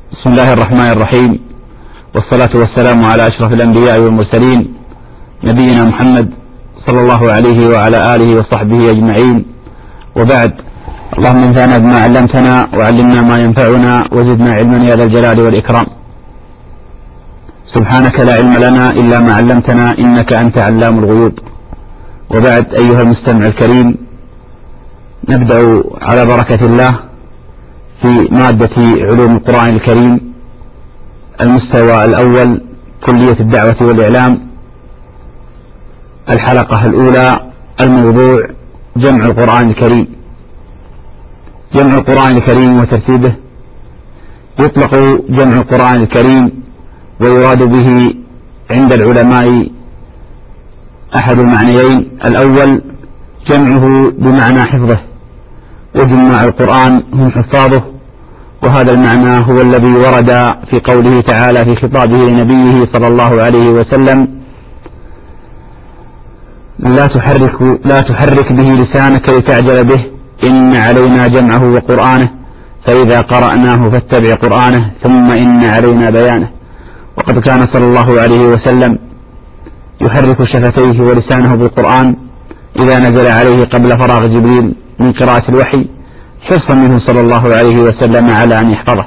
بسم الله الرحمن الرحيم، والصلاة والسلام على أشرف الأنبياء والمرسلين نبينا محمد صلى الله عليه وعلى آله وصحبه أجمعين، وبعد. اللهم انفعنا بما علمتنا وعلمنا ما ينفعنا وزدنا علما يا ذا الجلال والإكرام. سبحانك لا علم لنا إلا ما علمتنا إنك أنت علام الغيوب. وبعد، أيها المستمع الكريم، نبدأ على بركة الله في مادة علوم القرآن الكريم، المستوى الأول، كلية الدعوة والإعلام، الحلقة الأولى، الموضوع جمع القرآن الكريم. جمع القرآن الكريم وترتيبه. يطلق جمع القرآن الكريم ويراد به عند العلماء أحد المعنيين: الأول جمعه بمعنى حفظه، وجماع القرآن هم حفاظه، وهذا المعنى هو الذي ورد في قوله تعالى في خطابه لنبيه صلى الله عليه وسلم: لا تحرك به لسانك لتعجل به، إن علينا جمعه وقرآنه، فإذا قرأناه فاتبع قرآنه، ثم إن علينا بيانه. وقد كان صلى الله عليه وسلم يحرك شفتيه ولسانه بالقرآن إذا نزل عليه قبل فراغ جبريل من قراءة الوحي، حرصا منه صلى الله عليه وسلم على أن يحفظه.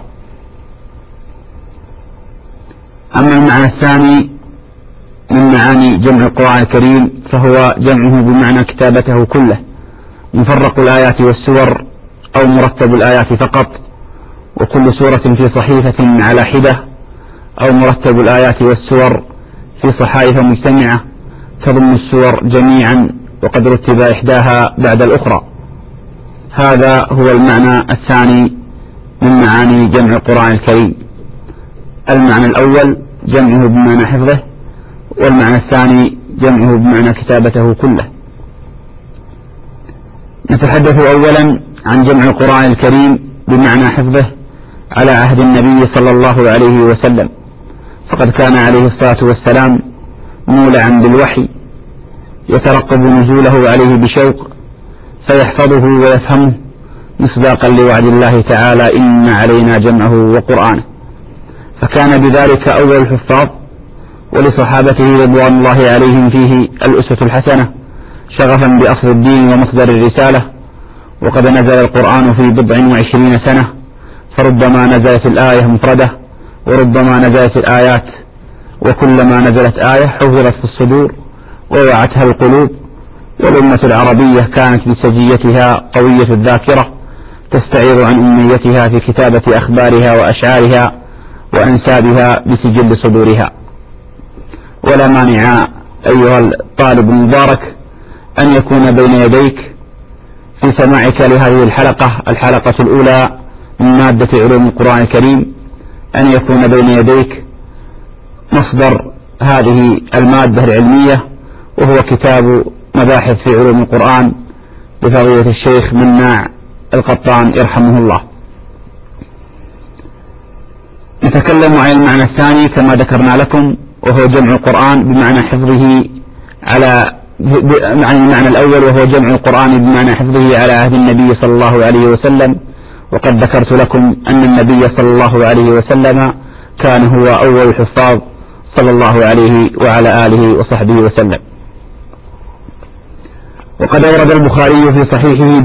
أما المعنى الثاني من معاني جمع القرآن الكريم فهو جمعه بمعنى كتابته كله، مفرق الآيات والسور أو مرتب الآيات فقط، وكل سورة في صحيفة على حدة، أو مرتب الآيات والسور في صحائف مجتمعة تضم السور جميعا وقد رتب إحداها بعد الأخرى. هذا هو المعنى الثاني من معاني جمع القرآن الكريم. المعنى الأول جمعه بمعنى حفظه، والمعنى الثاني جمعه بمعنى كتابته كله. نتحدث أولا عن جمع القرآن الكريم بمعنى حفظه على عهد النبي صلى الله عليه وسلم، فقد كان عليه الصلاة والسلام مولعا بالوحي يترقب نزوله عليه بشوق، فيحفظه ويفهمه مصداقا لوعد الله تعالى: إن علينا جمعه وقرآنه. فكان بذلك أول الحفاظ، ولصحابته رضوان الله عليهم فيه الأسوة الحسنة، شغفا بأصل الدين ومصدر الرسالة. وقد نزل القرآن في 27 سنة، فربما نزلت الآية مفردة، وربما نزلت الآيات، وكلما نزلت آية حفظت في الصدور ووعتها القلوب. والأمة العربية كانت بسجيتها قوية الذاكرة، تستعير عن أميتها في كتابة أخبارها وأشعارها وأنسابها بسجل صدورها. ولا مانع أيها الطالب المبارك أن يكون بين يديك في سماعك لهذه الحلقة الأولى من مادة علوم القرآن الكريم، أن يكون بين يديك مصدر هذه المادة العلمية، وهو كتاب مباحث في علوم القرآن لفضيلة الشيخ مناع القطان يرحمه الله. نتكلم عن المعنى الثاني كما ذكرنا لكم، وهو جمع القرآن بمعنى حفظه عن المعنى الأول، وهو جمع القرآن بمعنى حفظه على عهد النبي صلى الله عليه وسلم. وقد ذكرت لكم أن النبي صلى الله عليه وسلم كان هو أول الحفاظ صلى الله عليه وعلى آله وصحبه وسلم. وقد أورد البخاري في صحيحه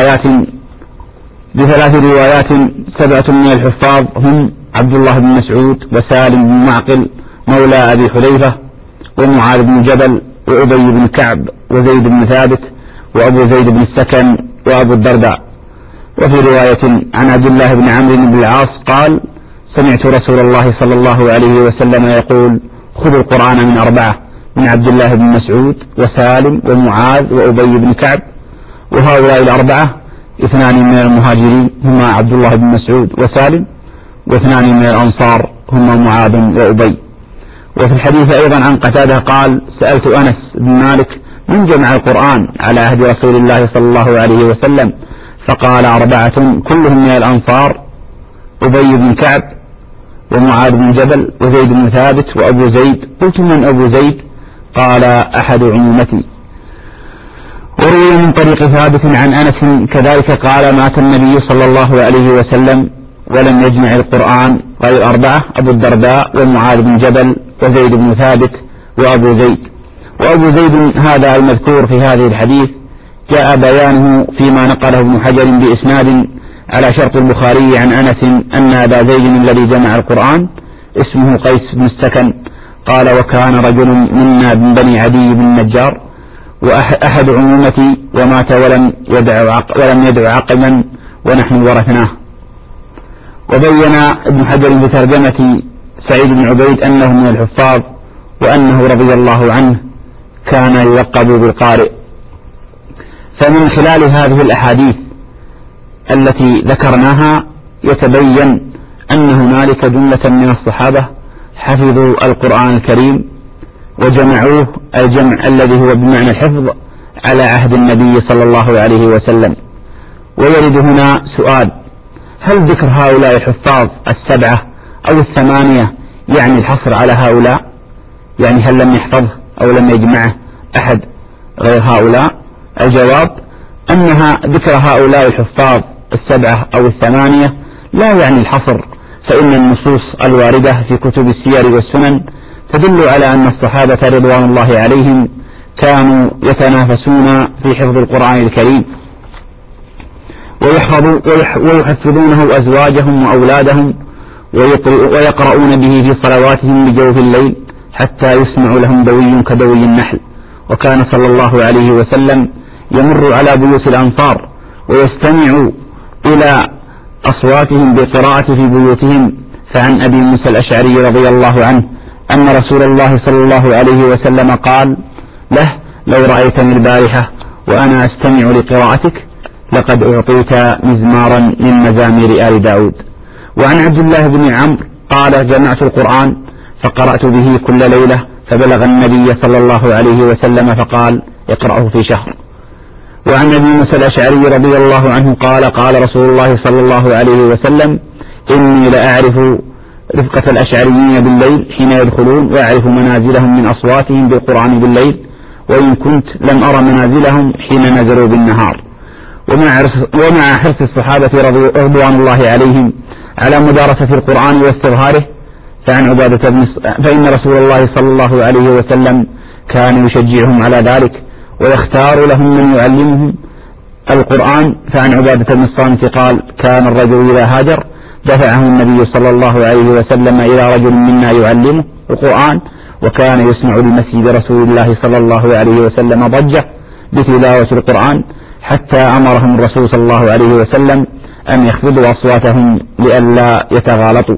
بثلاث روايات 7 من الحفاظ، هم عبد الله بن مسعود، وسالم بن معقل مولى أبي حذيفة، ومعاذ بن جبل، وأبي بن كعب، وزيد بن ثابت، وأبو زيد بن السكن، وأبو الدرداء. وفي رواية عن عبد الله بن عمرو بن العاص قال: سمعت رسول الله صلى الله عليه وسلم يقول: خذوا القرآن من 4، من عبد الله بن مسعود، وسالم، ومعاذ، وأبي بن كعب. وهؤلاء 4 2 من المهاجرين هما عبد الله بن مسعود وسالم، و2 من الأنصار هما معاذ وأبي. وفي الحديث أيضا عن قتادة قال: سألت أنس بن مالك: من جمع القرآن على عهد رسول الله صلى الله عليه وسلم؟ فقال: 4 كلهم من الأنصار: أبي بن كعب، ومعاذ بن جبل، وزيد بن ثابت، وأبو زيد. قلت: من أبو زيد؟ قال: أحد عمومتي. وروي من طريق ثابت عن أنس كذلك قال: مات النبي صلى الله عليه وسلم ولم يجمع القرآن غير 4: أبو الدرداء ومعاذ بن جبل وزيد بن ثابت وأبو زيد. وأبو زيد هذا المذكور في هذه الحديث جاء بيانه فيما نقله ابن حجر بإسناد على شرط البخاري عن أنس أن أبا زيد الذي جمع القرآن اسمه قيس بن السكن قال: وكان رجل منا من بني عدي بن النجار وأحد عمومتي ومات ولم يدع عقبا ونحن ورثناه. وبين ابن حجر في ترجمة سعيد بن عبيد أنه من الحفاظ وأنه رضي الله عنه كان يلقب بالقارئ. فمن خلال هذه الأحاديث التي ذكرناها يتبين أن هنالك جملة من الصحابة حفظوا القرآن الكريم وجمعوه الجمع الذي هو بمعنى الحفظ على عهد النبي صلى الله عليه وسلم. ويرد هنا سؤال: هل ذكر هؤلاء الحفاظ 7 أو 8 يعني الحصر على هؤلاء؟ يعني هل لم يحفظه أو لم يجمعه أحد غير هؤلاء؟ الجواب أنها ذكر هؤلاء الحفاظ 7 أو 8 لا يعني الحصر، فإن النصوص الواردة في كتب السير والسنن تدل على أن الصحابة رضوان الله عليهم كانوا يتنافسون في حفظ القرآن الكريم ويحفظونه أزواجهم وأولادهم ويقرؤون به في صلواتهم بجوف الليل حتى يسمع لهم دوي كدوي النحل. وكان صلى الله عليه وسلم يمر على بيوت الأنصار ويستمع إلى أصواتهم بالقراءة في بيوتهم. فعن أبي موسى الأشعري رضي الله عنه أن رسول الله صلى الله عليه وسلم قال له: لو رأيتني البارحة وأنا أستمع لقراءتك لقد أعطيت مزمارا من مزامير آل داود. وعن عبد الله بن عمرو قال: جمعت القرآن فقرأت به كل ليلة فبلغ النبي صلى الله عليه وسلم فقال: اقرأه في شهر. وعن أبي موسى الأشعري رضي الله عنه قال: قال رسول الله صلى الله عليه وسلم: إني لأعرف رفقة الأشعريين بالليل حين يدخلون وأعرف منازلهم من أصواتهم بالقرآن بالليل، وإن كنت لم أرى منازلهم حين نزلوا بالنهار. ومع حرص الصحابة رضوان الله عليهم على مدارسة القرآن واستظهاره فإن رسول الله صلى الله عليه وسلم كان يشجعهم على ذلك ويختار لهم من يعلمهم القرآن. فعن عبادة بن الصامت قال: كان الرجل إذا هاجر دفعه النبي صلى الله عليه وسلم إلى رجل منا يعلمه القرآن، وكان يسمع بمسجد رسول الله صلى الله عليه وسلم ضجة بتلاوة القرآن حتى أمرهم الرسول صلى الله عليه وسلم أن يخفضوا أصواتهم لئلا يتغالطوا.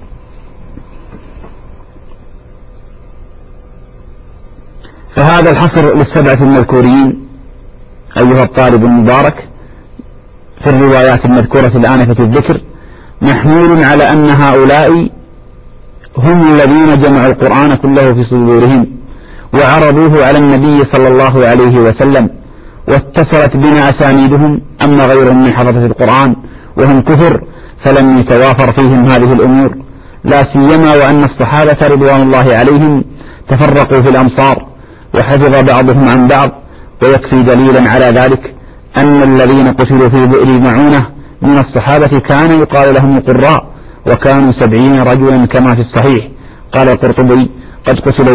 فهذا الحصر لل7 المذكورين أيها الطالب المبارك في الروايات المذكورة الآن في الذكر محمول على أن هؤلاء هم الذين جمعوا القرآن كله في صدورهم وعرضوه على النبي صلى الله عليه وسلم، واتصلت بنا أسانيدهم. أما غيرهم من حفظة القرآن وهم كثر فلم يتوافر فيهم هذه الأمور، لا سيما وأن الصحابة رضوان الله عليهم تفرقوا في الأمصار وحفظ بعضهم عن بعض. ويكفي دليلا على ذلك أن الذين قتلوا في بئر معونة من الصحابة كان يقال لهم القراء، وكانوا 70 رجلا كما في الصحيح. قال القرطبي: قد قتل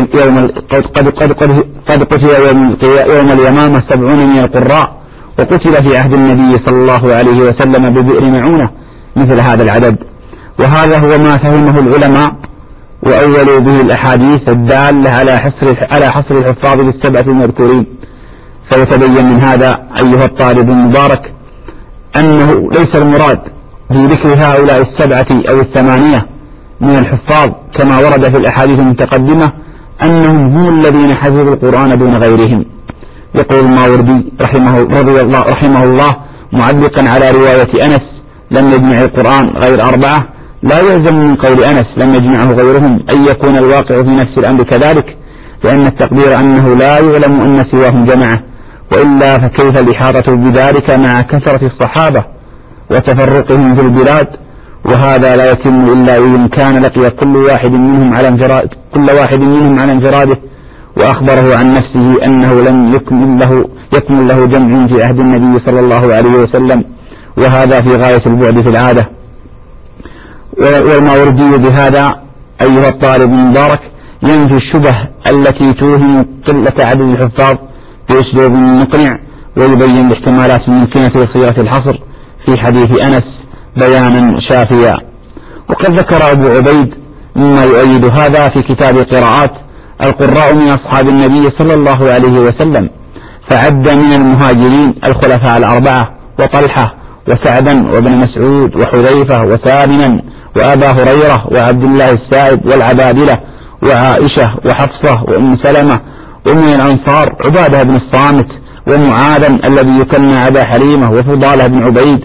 يوم اليمامة 70 من القراء، وقتل في عهد النبي صلى الله عليه وسلم ببئر معونة مثل هذا العدد. وهذا هو ما فهمه العلماء وأولوا به الأحاديث الدالة على حصر الحفاظ لل7 المذكورين. فيتبين من هذا أيها الطالب المبارك أنه ليس المراد في ذكر هؤلاء 7 أو 8 من الحفاظ كما ورد في الأحاديث المتقدمة أنهم هم الذين حفظوا القرآن دون غيرهم. يقول الماوردي رحمه الله معلقا على رواية أنس: لم يجمع القرآن غير 4، لا يلزم من قول أنس لم يجمعه غيرهم أن يكون الواقع في نفس الأمر كذلك، لأن التقدير أنه لا يعلم أن سواهم جمعه، وإلا فكيف الإحاطة بذلك مع كثرة الصحابة وتفرقهم في البلاد؟ وهذا لا يتم إلا إن كان لقي كل واحد منهم على انفراده وأخبره عن نفسه أنه لم يكمل له جمع في عهد النبي صلى الله عليه وسلم، وهذا في غاية البعد في العادة. والماوردي بهذا أيها الطالب المبارك ينفي الشبه التي توهم قلة عدد الحفاظ بأسلوب مقنع، ويبين الاحتمالات الممكنة لصيغة الحصر في حديث أنس بيانا شافيا. وقد ذكر أبو عبيد مما يؤيد هذا في كتاب قراءات القراء من أصحاب النبي صلى الله عليه وسلم، فعد من المهاجرين الخلفاء الأربعة وطلحة وسعدا وابن مسعود وحذيفة وسالما وأبا هريرة وعبد الله السائب والعبادلة وعائشة وحفصة وأم سلمة، ومن الأنصار عبادة بن الصامت ومعاذا الذي يكنى أبا حليمة وفضالة بن عبيد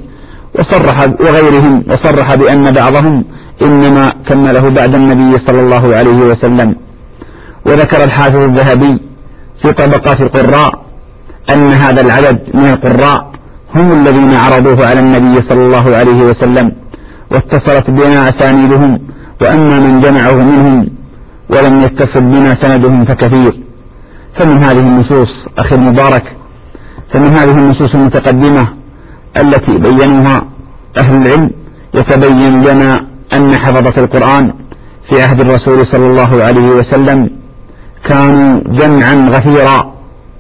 وغيرهم، وصرح بأن بعضهم إنما كمله بعد النبي صلى الله عليه وسلم. وذكر الحافظ الذهبي في طبقات القراء أن هذا العدد من القراء هم الذين عرضوه على النبي صلى الله عليه وسلم واتصلت بنا أسانيدهم، وأما من جمعه منهم ولم يتصل بنا سندهم فكثير. فمن هذه النصوص أخي المبارك، فمن هذه النصوص المتقدمة التي بينوها أهل العلم يتبين لنا أن حفظة القرآن في عهد الرسول صلى الله عليه وسلم كانوا جمعا غفيرا،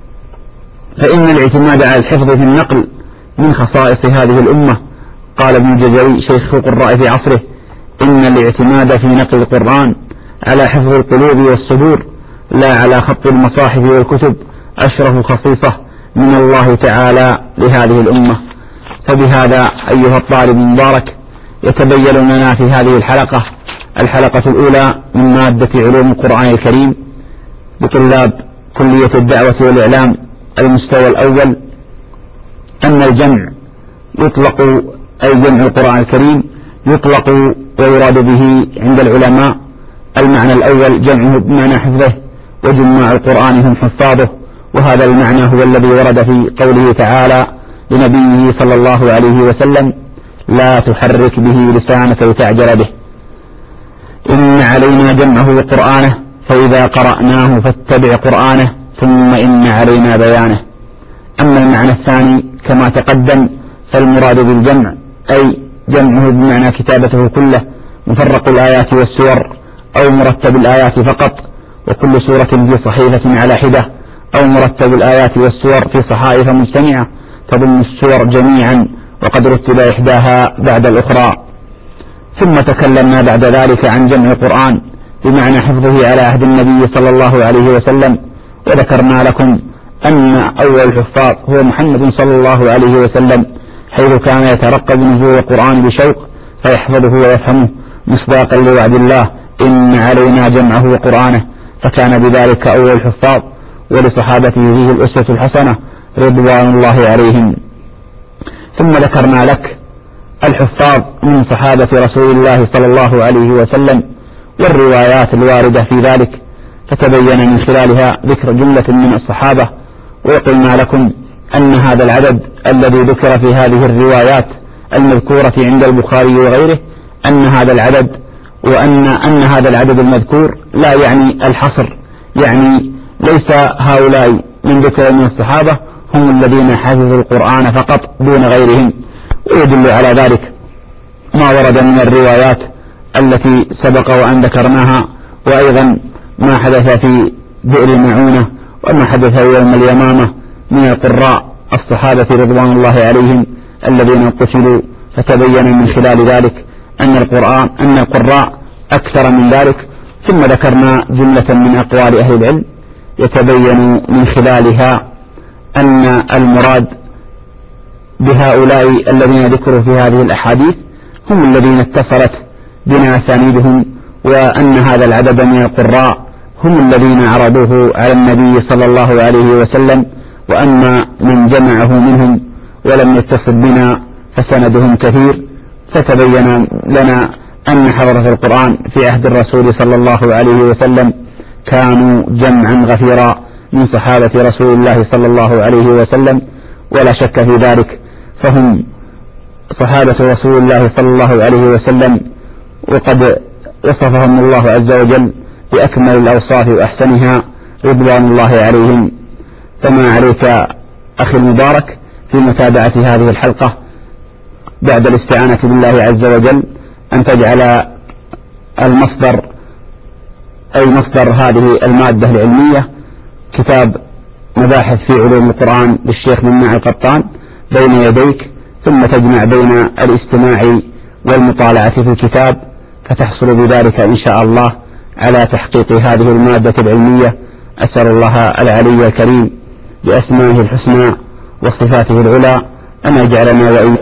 فإن الاعتماد على الحفظ في النقل من خصائص هذه الأمة. قال ابن الجزري شيخ القراء في عصره: إن الاعتماد في نقل القرآن على حفظ القلوب والصدور لا على خط المصاحف والكتب أشرف خصيصة من الله تعالى لهذه الأمة. فبهذا أيها الطالب المبارك يتبين لنا في هذه الحلقة الأولى من مادة علوم القرآن الكريم لطلاب كلية الدعوة والإعلام المستوى الأول أن الجمع يطلق، أي جمع القرآن الكريم يطلق ويراد به عند العلماء المعنى الأول جمعه بمعنى حفظه، وجماع القرآن هم حفاظه، وهذا المعنى هو الذي ورد في قوله تعالى لنبيه صلى الله عليه وسلم: لا تحرك به لسانك لتعجل به، إن علينا جمعه وقرآنه فإذا قرأناه فاتبع قرآنه ثم إن علينا بيانه. أما المعنى الثاني كما تقدم فالمراد بالجمع أي جمعه بمعنى كتابته كله، مفرق الآيات والسور أو مرتب الآيات فقط، وكل سورة في صحيفة على حدة، أو مرتب الآيات والسور في صحائف مجتمعة تضم السور جميعا وقد رتب إحداها بعد الأخرى. ثم تكلمنا بعد ذلك عن جمع القرآن بمعنى حفظه على عهد النبي صلى الله عليه وسلم، وذكرنا لكم أن أول الحفاظ هو محمد صلى الله عليه وسلم، حيث كان يترقب نزول القرآن بشوق فيحفظه ويفهمه مصداقا لوعد الله: إن علينا جمعه وقرآنه، فكان بذلك أول الحفاظ، ولصحابته فيه الأسوة الحسنة رضوان الله عليهم. ثم ذكرنا لك الحفاظ من صحابة رسول الله صلى الله عليه وسلم والروايات الواردة في ذلك، فتبين من خلالها ذكر جملة من الصحابة. وقلنا لكم أن هذا العدد الذي ذكر في هذه الروايات المذكورة عند البخاري وغيره أن هذا العدد، وأن هذا العدد المذكور لا يعني الحصر، يعني ليس هؤلاء من ذكر من الصحابة هم الذين حفظوا القرآن فقط دون غيرهم. ويدل على ذلك ما ورد من الروايات التي سبق وأن ذكرناها، وأيضا ما حدث في بئر معونة وما حدث يوم اليمامة من القراء الصحابة رضوان الله عليهم الذين قتلوا، فتبين من خلال ذلك أن القراء أكثر من ذلك. ثم ذكرنا جملة من أقوال أهل العلم يتبين من خلالها أن المراد بهؤلاء الذين ذكروا في هذه الأحاديث هم الذين اتصلت بنا أسانيدهم، وأن هذا العدد من القراء هم الذين عرضوه على النبي صلى الله عليه وسلم، وأما من جمعه منهم ولم يتصل بنا فسندهم كثير. فتبين لنا أن حفظة القرآن في عهد الرسول صلى الله عليه وسلم كانوا جمعا غفيرا من صحابة رسول الله صلى الله عليه وسلم، ولا شك في ذلك، فهم صحابة رسول الله صلى الله عليه وسلم، وقد وصفهم الله عز وجل بأكمل الأوصاف وأحسنها رضوان الله عليهم. فما عليك أخي المبارك في متابعة هذه الحلقة بعد الاستعانة بالله عز وجل أن تجعل المصدر أي مصدر هذه المادة العلمية كتاب مباحث في علوم القرآن للشيخ مناع القطان بين يديك، ثم تجمع بين الاستماع والمطالعة في الكتاب، فتحصل بذلك إن شاء الله على تحقيق هذه المادة العلمية. أسأل الله العلي الكريم بأسمائه الحسنى وصفاته العلى أن يجعلنا وإياكم.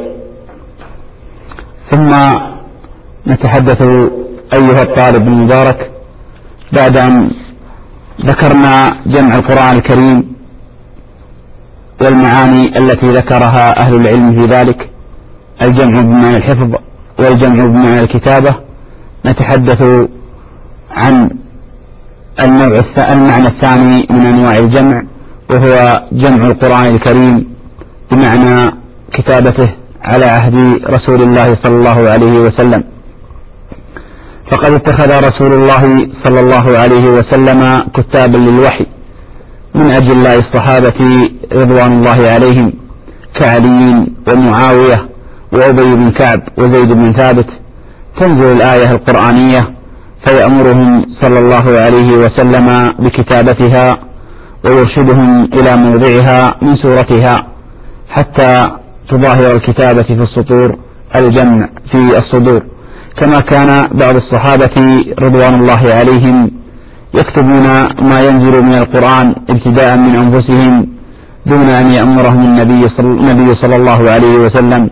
ثم نتحدث أيها الطالب المبارك بعد أن ذكرنا جمع القرآن الكريم والمعاني التي ذكرها أهل العلم في ذلك، الجمع بمعنى الحفظ والجمع بمعنى الكتابة، نتحدث عن المعنى الثاني من أنواع الجمع، وهو جمع القرآن الكريم بمعنى كتابته على عهد رسول الله صلى الله عليه وسلم. فقد اتخذ رسول الله صلى الله عليه وسلم كتابا للوحي من أجل الله الصحابة رضوان الله عليهم كعلي ومعاوية وأبي بن كعب وزيد بن ثابت، تنزل الآية القرآنية فيأمرهم صلى الله عليه وسلم بكتابتها ويرشدهم إلى موضعها من سورتها حتى تظاهر الكتابة في السطور الجمع في الصدور، كما كان بعض الصحابة رضوان الله عليهم يكتبون ما ينزل من القرآن ابتداء من أنفسهم دون أن يأمرهم النبي صلى الله عليه وسلم،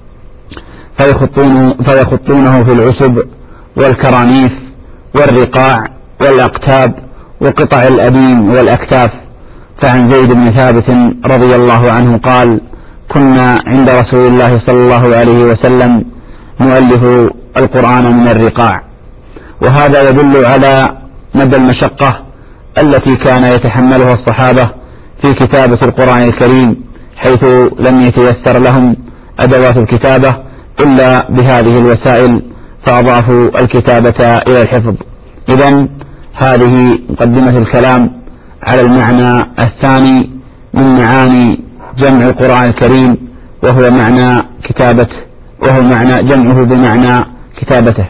فيخطونه في العسب والكرانيف والرقاع والأقتاب وقطع الأديم والأكتاف. فعن زيد بن ثابت رضي الله عنه قال: كنا عند رسول الله صلى الله عليه وسلم نؤلف القرآن من الرقاع. وهذا يدل على مدى المشقة التي كان يتحملها الصحابة في كتابة القرآن الكريم، حيث لم يتيسر لهم أدوات الكتابة إلا بهذه الوسائل، فأضافوا الكتابة إلى الحفظ. إذن هذه مقدمة الكلام على المعنى الثاني من معاني جمع القرآن الكريم، وهو معنى كتابته، وهو معنى جمعه بمعنى كتابته.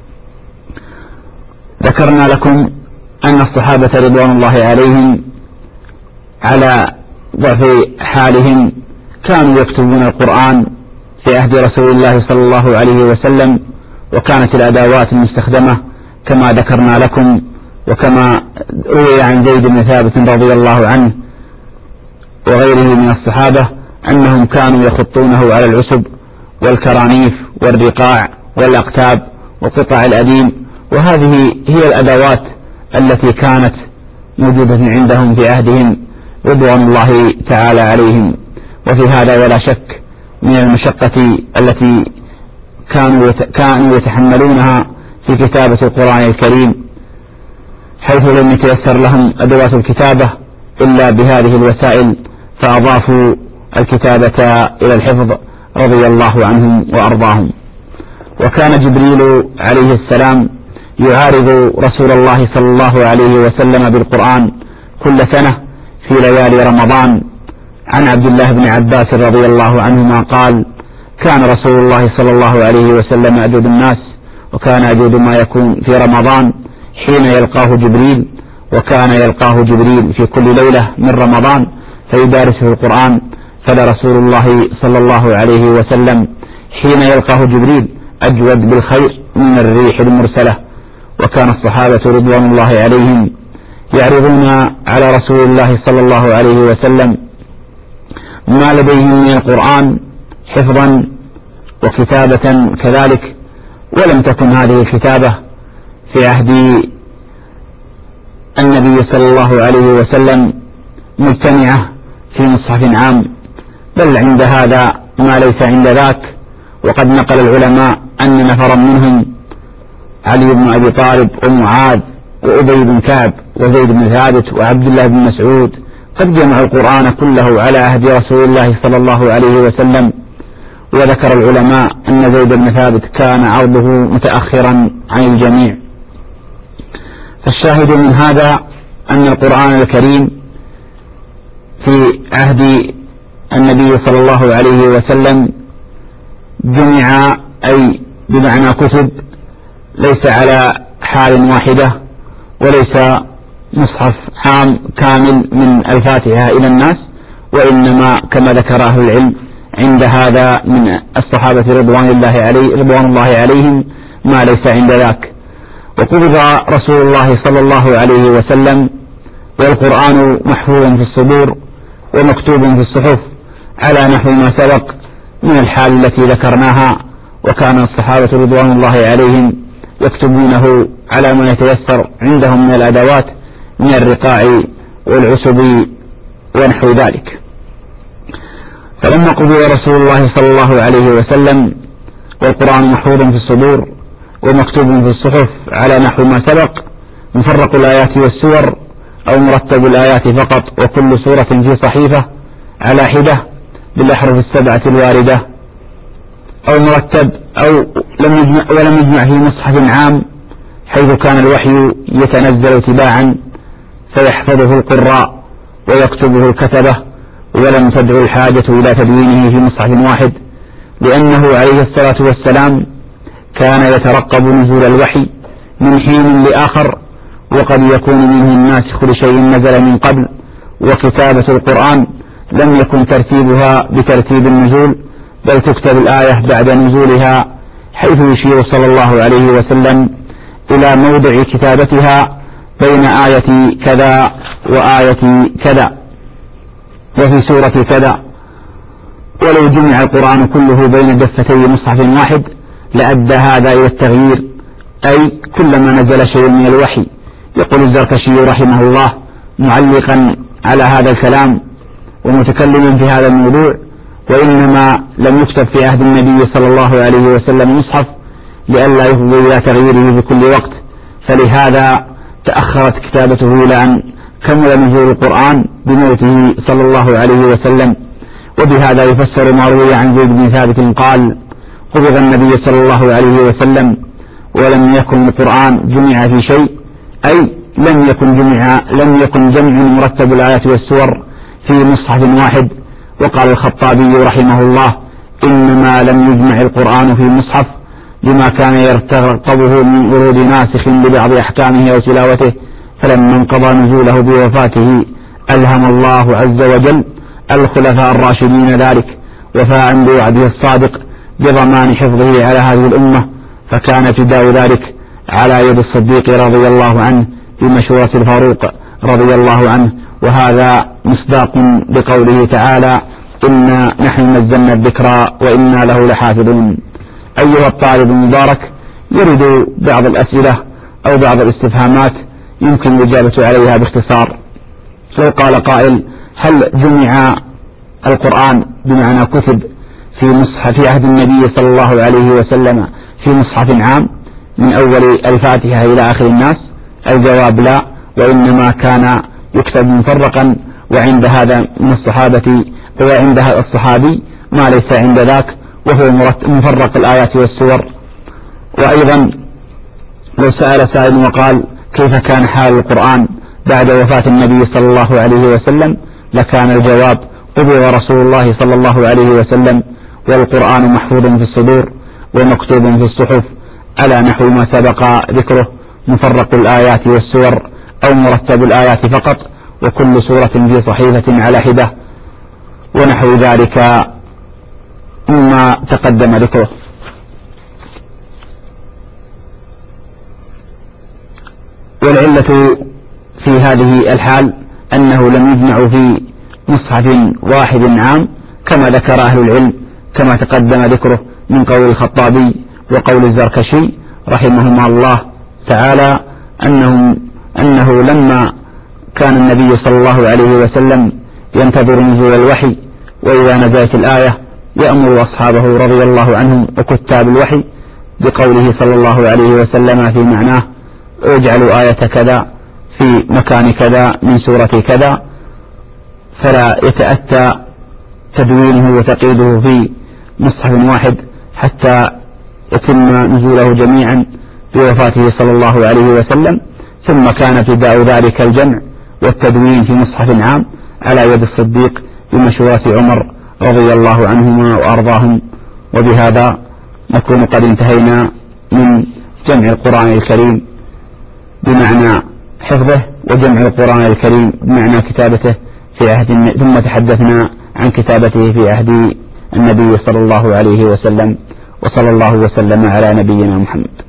ذكرنا لكم أن الصحابة رضوان الله عليهم على ضعف حالهم كانوا يكتبون القرآن في عهد رسول الله صلى الله عليه وسلم، وكانت الأدوات المستخدمة كما ذكرنا لكم، وكما روي عن زيد بن ثابت رضي الله عنه وغيره من الصحابة أنهم كانوا يخطونه على العسب والكرانيف والرقاع والأقتاب وقطع الأديم، وهذه هي الأدوات التي كانت موجودة عندهم في عهدهم رضوان الله تعالى عليهم. وفي هذا ولا شك من المشقة التي كانوا يتحملونها في كتابة القرآن الكريم، حيث لم يتيسر لهم أدوات الكتابة إلا بهذه الوسائل، فأضافوا الكتابة إلى الحفظ رضي الله عنهم وأرضاهم. وكان جبريل عليه السلام يعارض رسول الله صلى الله عليه وسلم بالقرآن كل سنة في ليالي رمضان. عن عبد الله بن عباس رضي الله عنهما قال: كان رسول الله صلى الله عليه وسلم أجود الناس، وكان أجود ما يكون في رمضان حين يلقاه جبريل، وكان يلقاه جبريل في كل ليلة من رمضان فيدارسه القرآن، فلرسول الله صلى الله عليه وسلم حين يلقاه جبريل أجود بالخير من الريح المرسلة. وكان الصحابة رضوان الله عليهم يعرضون على رسول الله صلى الله عليه وسلم ما لديهم من القرآن حفظا وكتابة كذلك، ولم تكن هذه الكتابة في عهد النبي صلى الله عليه وسلم مجتمعة في مصحف عام، بل عند هذا ما ليس عند ذاك. وقد نقل العلماء أن نفرا منهم علي بن أبي طالب ومعاذ وأبي بن كعب وزيد بن ثابت وعبد الله بن مسعود قد جمعوا القرآن كله على عهد رسول الله صلى الله عليه وسلم. وذكر العلماء أن زيد بن ثابت كان عرضه متأخرا عن الجميع. فالشاهد من هذا أن القرآن الكريم في عهد النبي صلى الله عليه وسلم جمع، أي بمعنى كتب ليس على حال واحدة، وليس مصحف عام كامل من الفاتحة إلى الناس، وإنما كما ذكر أهل العلم عند هذا من الصحابة رضوان الله عليهم ما ليس عند ذاك. وقبض رسول الله صلى الله عليه وسلم والقرآن محفوظ في الصدور ومكتوب في الصحف على نحو ما سبق من الحال التي ذكرناها. وكان الصحابة رضوان الله عليهم يكتبونه على ما يتيسر عندهم من الأدوات من الرقاع والعسب ونحو ذلك. فلما قبض رسول الله صلى الله عليه وسلم والقرآن محفوظ في الصدور ومكتوب في الصحف على نحو ما سبق، مفرق الآيات والسور أو مرتب الآيات فقط، وكل سورة في صحيفة على حدة بالأحرف السبعة الواردة، أو مرتب أو ولم يجمع في مصحف عام، حيث كان الوحي يتنزل تباعا فيحفظه القراء ويكتبه الكتبة، ولم تدع الحاجة إلى تدوينه في مصحف واحد، لأنه عليه الصلاة والسلام كان يترقب نزول الوحي من حين لآخر، وقد يكون منه الناسخ لشيء نزل من قبل. وكتابة القرآن لم يكن ترتيبها بترتيب النزول، بل تكتب الآية بعد نزولها، حيث يشير صلى الله عليه وسلم إلى موضع كتابتها بين آية كذا وآية كذا وفي سورة كذا. ولو جمع القرآن كله بين دفتي مصحف واحد لأدى هذا إلى التغيير، أي كلما نزل شيء من الوحي. يقول الزركشي رحمه الله معلقا على هذا الكلام ومتكلما في هذا الموضوع: وإنما لم يكتب في عهد النبي صلى الله عليه وسلم مصحف لئلا يفضي إلى تغييره في كل وقت، فلهذا تأخرت كتابته إلى أن كمل نزول القرآن بموته صلى الله عليه وسلم. وبهذا يفسر ما روي عن زيد بن ثابت قال: قبض النبي صلى الله عليه وسلم ولم يكن القرآن جمع في شيء، أي لم يكن جمع مرتب الآيات والسور في مصحف واحد. وقال الخطابي رحمه الله: إنما لم يجمع القرآن في مصحف لما كان يرتقبه من ورود ناسخ لبعض أحكامه أو تلاوته، فلما انقضى نزوله بوفاته ألهم الله عز وجل الخلفاء الراشدين ذلك، وفاء بوعده الصادق بضمان حفظه على هذه الأمة، فكان ابتداء ذلك على يد الصديق رضي الله عنه بمشورة الفاروق رضي الله عنه. وهذا مصداق بقوله تعالى: إنا نحن نزلنا الذكر وإنا له لحافظون. أيها الطالب المبارك، يرد بعض الأسئلة أو بعض الاستفهامات يمكن الإجابة عليها باختصار. لو قال قائل: هل جمع القرآن بمعنى كتب في عهد النبي صلى الله عليه وسلم في مصحف عام من أول الفاتحة إلى آخر الناس؟ الجواب: لا، وإنما كان يكتب مفرقا، وعند هذا من الصحابة وعند هذا الصحابي ما ليس عند ذاك، وهو مفرق الآيات والسور. وأيضا لو سأل سائل وقال: كيف كان حال القرآن بعد وفاة النبي صلى الله عليه وسلم؟ لكان الجواب: قبض رسول الله صلى الله عليه وسلم والقرآن محفوظ في الصدور ومكتوب في الصحف على نحو ما سبق ذكره، مفرق الآيات والسور أو مرتب الآيات فقط، وكل سورة في صحيفة على حدة، ونحو ذلك مما تقدم ذكره. والعلة في هذه الحال أنه لم يجمع في مصحف واحد عام كما ذكر أهل العلم، كما تقدم ذكره من قول الخطابي وقول الزركشي رحمهما الله تعالى، أنه لما كان النبي صلى الله عليه وسلم ينتظر نزول الوحي، وإذا نزلت الآية يأمر أصحابه رضي الله عنهم وكتاب الوحي بقوله صلى الله عليه وسلم في معناه: اجعلوا آية كذا في مكان كذا من سورة كذا، فلا يتأتى تدوينه وتقييده في مصحف واحد حتى يتم نزوله جميعا بوفاته صلى الله عليه وسلم. ثم كان ابتداء ذلك الجمع والتدوين في مصحف عام على يد الصديق بمشورة عمر رضي الله عنهما وأرضاهم. وبهذا نكون قد انتهينا من جمع القرآن الكريم بمعنى حفظه، وجمع القرآن الكريم بمعنى كتابته في عهد، ثم تحدثنا عن كتابته في عهد النبي صلى الله عليه وسلم. وصلى الله وسلم على نبينا محمد.